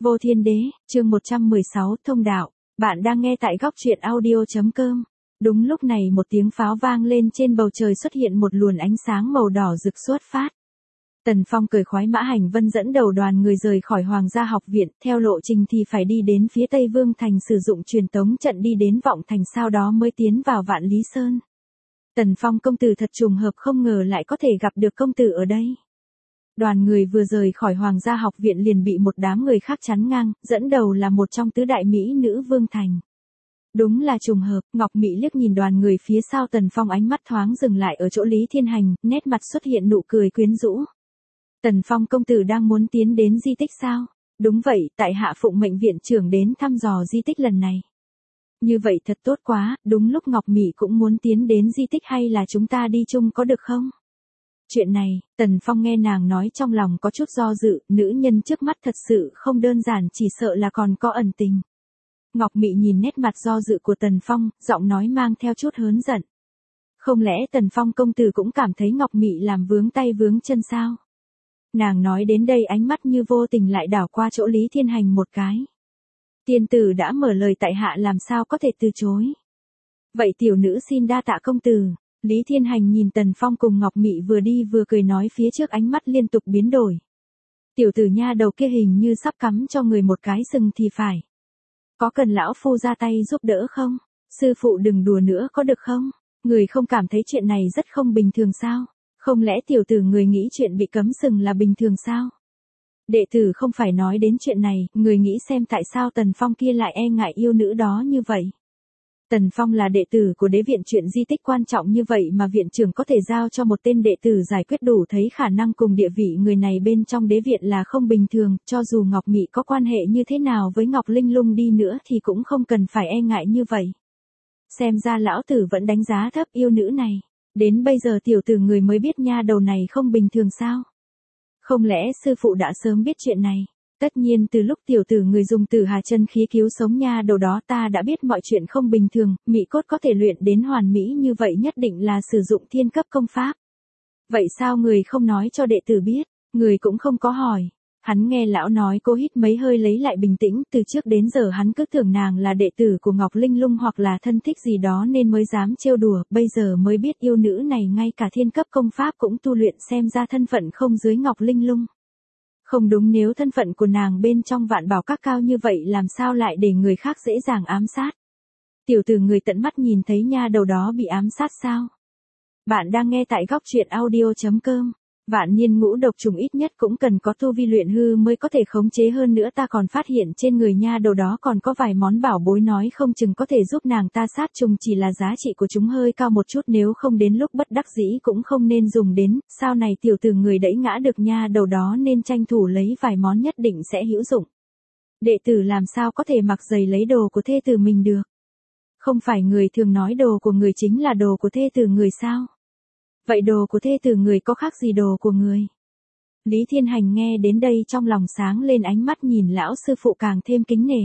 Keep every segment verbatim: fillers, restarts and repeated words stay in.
Vô Thiên Đế, chương một trăm mười sáu, thông đạo. Bạn đang nghe tại góc truyện audio.com. Đúng lúc này một tiếng pháo vang lên, trên bầu trời xuất hiện một luồn ánh sáng màu đỏ rực xuất phát. Tần Phong cười khoái mã hành vân dẫn đầu đoàn người rời khỏi Hoàng gia học viện, theo lộ trình thì phải đi đến phía Tây Vương Thành sử dụng truyền tống trận đi đến Vọng Thành, sau đó mới tiến vào Vạn Lý Sơn. Tần Phong công tử thật trùng hợp, không ngờ lại có thể gặp được công tử ở đây. Đoàn người vừa rời khỏi Hoàng gia học viện liền bị một đám người khác chắn ngang, dẫn đầu là một trong tứ đại mỹ nữ Vương Thành. Đúng là trùng hợp. Ngọc Mị liếc nhìn đoàn người phía sau Tần Phong, ánh mắt thoáng dừng lại ở chỗ Lý Thiên Hành, nét mặt xuất hiện nụ cười quyến rũ. Tần Phong công tử đang muốn tiến đến di tích sao? Đúng vậy, tại hạ phụng mệnh viện trưởng đến thăm dò di tích lần này. Như vậy thật tốt quá, đúng lúc Ngọc Mị cũng muốn tiến đến di tích, hay là chúng ta đi chung có được không? Chuyện này, Tần Phong nghe nàng nói trong lòng có chút do dự, nữ nhân trước mắt thật sự không đơn giản, chỉ sợ là còn có ẩn tình. Ngọc Mị nhìn nét mặt do dự của Tần Phong, giọng nói mang theo chút hớn giận. Không lẽ Tần Phong công tử cũng cảm thấy Ngọc Mị làm vướng tay vướng chân sao? Nàng nói đến đây, ánh mắt như vô tình lại đảo qua chỗ Lý Thiên Hành một cái. Tiên tử đã mở lời, tại hạ làm sao có thể từ chối. Vậy tiểu nữ xin đa tạ công tử. Lý Thiên Hành nhìn Tần Phong cùng Ngọc Mị vừa đi vừa cười nói, phía trước ánh mắt liên tục biến đổi. Tiểu tử nha đầu kia hình như sắp cắm cho người một cái sừng thì phải. Có cần lão phu ra tay giúp đỡ không? Sư phụ đừng đùa nữa có được không? Người không cảm thấy chuyện này rất không bình thường sao? Không lẽ tiểu tử người nghĩ chuyện bị cấm sừng là bình thường sao? Đệ tử không phải nói đến chuyện này, người nghĩ xem tại sao Tần Phong kia lại e ngại yêu nữ đó như vậy. Tần Phong là đệ tử của đế viện, chuyện di tích quan trọng như vậy mà viện trưởng có thể giao cho một tên đệ tử giải quyết, đủ thấy khả năng cùng địa vị người này bên trong đế viện là không bình thường, cho dù Ngọc Mị có quan hệ như thế nào với Ngọc Linh Lung đi nữa thì cũng không cần phải e ngại như vậy. Xem ra lão tử vẫn đánh giá thấp yêu nữ này, đến bây giờ tiểu tử người mới biết nha đầu này không bình thường sao? Không lẽ sư phụ đã sớm biết chuyện này? Tất nhiên từ lúc tiểu tử người dùng Tử Hà chân khí cứu sống nha đầu đó ta đã biết mọi chuyện không bình thường, Mị cốt có thể luyện đến hoàn mỹ như vậy nhất định là sử dụng thiên cấp công pháp. Vậy sao người không nói cho đệ tử biết, người cũng không có hỏi. Hắn nghe lão nói, cô hít mấy hơi lấy lại bình tĩnh, từ trước đến giờ hắn cứ tưởng nàng là đệ tử của Ngọc Linh Lung hoặc là thân thích gì đó nên mới dám trêu đùa, bây giờ mới biết yêu nữ này ngay cả thiên cấp công pháp cũng tu luyện, xem ra thân phận không dưới Ngọc Linh Lung. Không đúng, nếu thân phận của nàng bên trong vạn bảo các cao như vậy làm sao lại để người khác dễ dàng ám sát. Tiểu tử người tận mắt nhìn thấy nha đầu đó bị ám sát sao? Bạn đang nghe tại góc truyện audio.com. Vạn niên ngũ độc trùng ít nhất cũng cần có tu vi luyện hư mới có thể khống chế, hơn nữa ta còn phát hiện trên người nha đầu đó còn có vài món bảo bối, nói không chừng có thể giúp nàng ta sát trùng, chỉ là giá trị của chúng hơi cao một chút, nếu không đến lúc bất đắc dĩ cũng không nên dùng đến. Sau này tiểu tử người đẩy ngã được nha đầu đó nên tranh thủ lấy vài món nhất định sẽ hữu dụng. Đệ tử làm sao có thể mặc giày lấy đồ của thê tử mình được? Không phải người thường nói đồ của người chính là đồ của thê tử người sao? Vậy đồ của thê tử người có khác gì đồ của người? Lý Thiên Hành nghe đến đây trong lòng sáng lên, ánh mắt nhìn lão sư phụ càng thêm kính nể.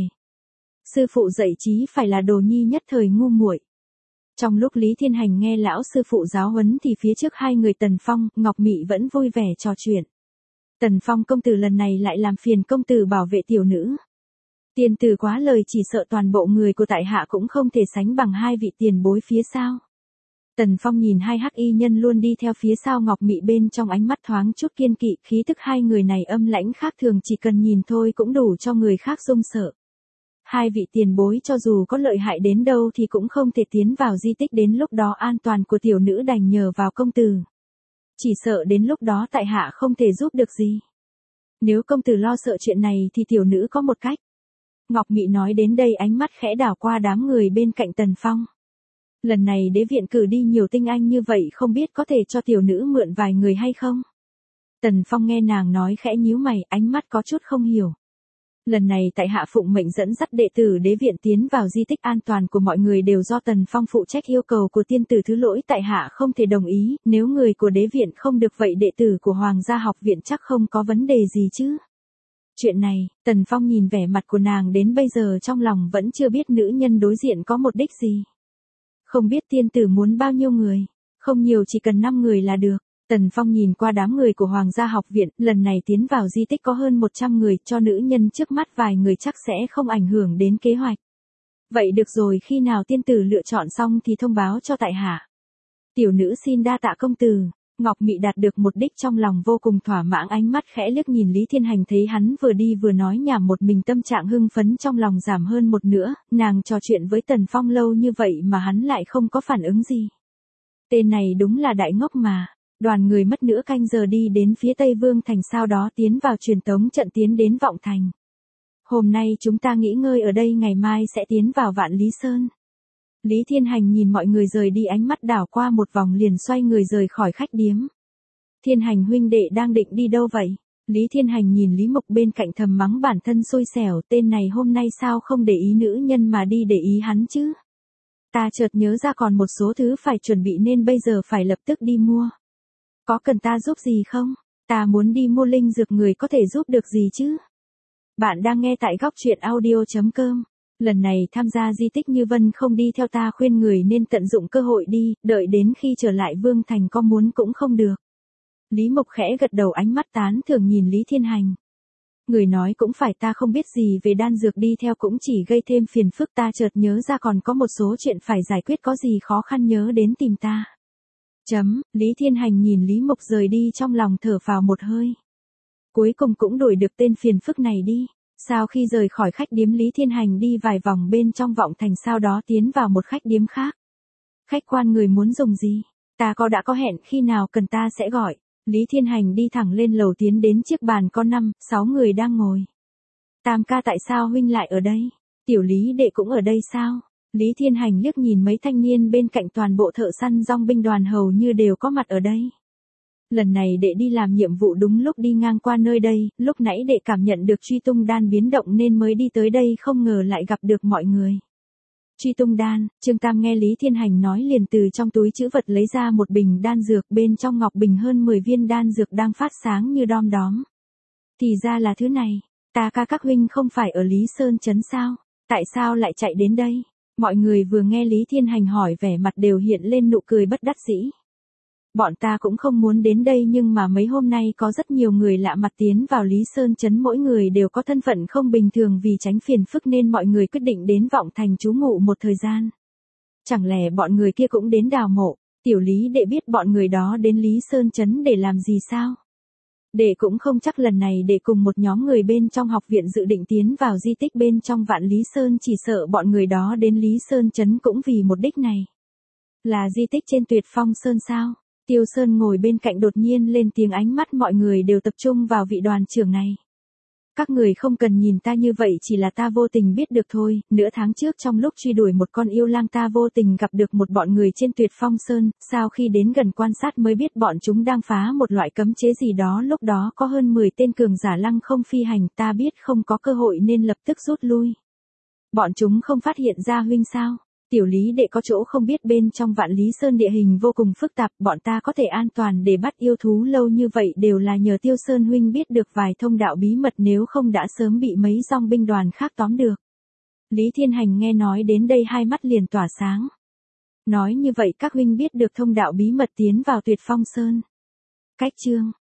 Sư phụ dạy chí phải là đồ nhi nhất thời ngu muội. Trong lúc Lý Thiên Hành nghe lão sư phụ giáo huấn thì phía trước hai người Tần Phong, Ngọc Mị vẫn vui vẻ trò chuyện. Tần Phong công tử lần này lại làm phiền công tử bảo vệ tiểu nữ. Tiền tử quá lời, chỉ sợ toàn bộ người của tại hạ cũng không thể sánh bằng hai vị tiền bối phía sau. Tần Phong nhìn hai hắc y nhân luôn đi theo phía sau Ngọc Mị, bên trong ánh mắt thoáng chút kiên kỵ, khí tức hai người này âm lãnh khác thường, chỉ cần nhìn thôi cũng đủ cho người khác run sợ. Hai vị tiền bối cho dù có lợi hại đến đâu thì cũng không thể tiến vào di tích, đến lúc đó an toàn của tiểu nữ đành nhờ vào công tử. Chỉ sợ đến lúc đó tại hạ không thể giúp được gì. Nếu công tử lo sợ chuyện này thì tiểu nữ có một cách. Ngọc Mị nói đến đây, ánh mắt khẽ đảo qua đám người bên cạnh Tần Phong. Lần này đế viện cử đi nhiều tinh anh như vậy, không biết có thể cho tiểu nữ mượn vài người hay không? Tần Phong nghe nàng nói khẽ nhíu mày, ánh mắt có chút không hiểu. Lần này tại hạ phụng mệnh dẫn dắt đệ tử đế viện tiến vào di tích, an toàn của mọi người đều do Tần Phong phụ trách, yêu cầu của tiên tử thứ lỗi tại hạ không thể đồng ý, nếu người của đế viện không được vậy đệ tử của Hoàng gia học viện chắc không có vấn đề gì chứ? Chuyện này, Tần Phong nhìn vẻ mặt của nàng đến bây giờ trong lòng vẫn chưa biết nữ nhân đối diện có mục đích gì. Không biết tiên tử muốn bao nhiêu người? Không nhiều, chỉ cần năm người là được. Tần Phong nhìn qua đám người của Hoàng gia học viện, lần này tiến vào di tích có hơn một trăm người, cho nữ nhân trước mắt vài người chắc sẽ không ảnh hưởng đến kế hoạch. Vậy được rồi, khi nào tiên tử lựa chọn xong thì thông báo cho tại hạ. Tiểu nữ xin đa tạ công tử. Ngọc Mị đạt được một đích trong lòng vô cùng thỏa mãn, ánh mắt khẽ liếc nhìn Lý Thiên Hành, thấy hắn vừa đi vừa nói nhảm một mình, tâm trạng hưng phấn trong lòng giảm hơn một nửa. Nàng trò chuyện với Tần Phong lâu như vậy mà hắn lại không có phản ứng gì. Tên này đúng là đại ngốc mà. Đoàn người mất nửa canh giờ đi đến phía Tây Vương Thành, sau đó tiến vào truyền tống trận tiến đến Vọng Thành. Hôm nay chúng ta nghỉ ngơi ở đây, ngày mai sẽ tiến vào Vạn Lý Sơn. Lý Thiên Hành nhìn mọi người rời đi, ánh mắt đảo qua một vòng liền xoay người rời khỏi khách điếm. Thiên Hành huynh đệ đang định đi đâu vậy? Lý Thiên Hành nhìn Lý Mục bên cạnh thầm mắng bản thân xui xẻo, tên này hôm nay sao không để ý nữ nhân mà đi để ý hắn chứ? Ta chợt nhớ ra còn một số thứ phải chuẩn bị nên bây giờ phải lập tức đi mua. Có cần ta giúp gì không? Ta muốn đi mua linh dược, người có thể giúp được gì chứ? Bạn đang nghe tại góc truyện audio chấm com. Lần này tham gia di tích Như Vân không đi theo ta, khuyên người nên tận dụng cơ hội đi, đợi đến khi trở lại Vương Thành có muốn cũng không được. Lý Mộc khẽ gật đầu, ánh mắt tán thưởng nhìn Lý Thiên Hành. Người nói cũng phải, ta không biết gì về đan dược, đi theo cũng chỉ gây thêm phiền phức, ta chợt nhớ ra còn có một số chuyện phải giải quyết, có gì khó khăn nhớ đến tìm ta. Chấm, Lý Thiên Hành nhìn Lý Mộc rời đi trong lòng thở phào một hơi. Cuối cùng cũng đuổi được tên phiền phức này đi. Sau khi rời khỏi khách điếm, Lý Thiên Hành đi vài vòng bên trong Vọng Thành, sau đó tiến vào một khách điếm khác. Khách quan, người muốn dùng gì? Ta có đã có hẹn, khi nào cần ta sẽ gọi. Lý Thiên Hành đi thẳng lên lầu tiến đến chiếc bàn có năm, sáu người đang ngồi. Tam ca, tại sao huynh lại ở đây? Tiểu Lý đệ cũng ở đây sao? Lý Thiên Hành liếc nhìn mấy thanh niên bên cạnh, toàn bộ thợ săn dong binh đoàn hầu như đều có mặt ở đây. Lần này đệ đi làm nhiệm vụ, đúng lúc đi ngang qua nơi đây, lúc nãy đệ cảm nhận được truy tung đan biến động nên mới đi tới đây, không ngờ lại gặp được mọi người. Truy tung đan, Trương Tam nghe Lý Thiên Hành nói liền từ trong túi trữ vật lấy ra một bình đan dược, bên trong ngọc bình hơn mười viên đan dược đang phát sáng như đom đóm. Thì ra là thứ này, ta ca các huynh không phải ở Lý Sơn Trấn sao? Tại sao lại chạy đến đây? Mọi người vừa nghe Lý Thiên Hành hỏi vẻ mặt đều hiện lên nụ cười bất đắc dĩ. Bọn ta cũng không muốn đến đây, nhưng mà mấy hôm nay có rất nhiều người lạ mặt tiến vào Lý Sơn Trấn, mỗi người đều có thân phận không bình thường, vì tránh phiền phức nên mọi người quyết định đến Vọng Thành trú ngụ một thời gian. Chẳng lẽ bọn người kia cũng đến đào mộ? Tiểu Lý đệ biết bọn người đó đến Lý Sơn Trấn để làm gì sao? Đệ cũng không chắc, lần này đệ cùng một nhóm người bên trong học viện dự định tiến vào di tích bên trong Vạn Lý Sơn, chỉ sợ bọn người đó đến Lý Sơn Trấn cũng vì một đích này. Là di tích trên Tuyệt Phong Sơn sao? Tiêu Sơn ngồi bên cạnh đột nhiên lên tiếng, ánh mắt mọi người đều tập trung vào vị đoàn trưởng này. Các người không cần nhìn ta như vậy, chỉ là ta vô tình biết được thôi, nửa tháng trước trong lúc truy đuổi một con yêu lang, ta vô tình gặp được một bọn người trên Tuyệt Phong Sơn, sau khi đến gần quan sát mới biết bọn chúng đang phá một loại cấm chế gì đó, lúc đó có hơn mười tên cường giả lăng không phi hành, ta biết không có cơ hội nên lập tức rút lui. Bọn chúng không phát hiện ra huynh sao? Tiểu Lý đệ có chỗ không biết, bên trong Vạn Lý Sơn địa hình vô cùng phức tạp, bọn ta có thể an toàn để bắt yêu thú lâu như vậy đều là nhờ Tiêu Sơn huynh biết được vài thông đạo bí mật, nếu không đã sớm bị mấy dong binh đoàn khác tóm được. Lý Thiên Hành nghe nói đến đây hai mắt liền tỏa sáng. Nói như vậy các huynh biết được thông đạo bí mật tiến vào Tuyệt Phong Sơn. Cách chương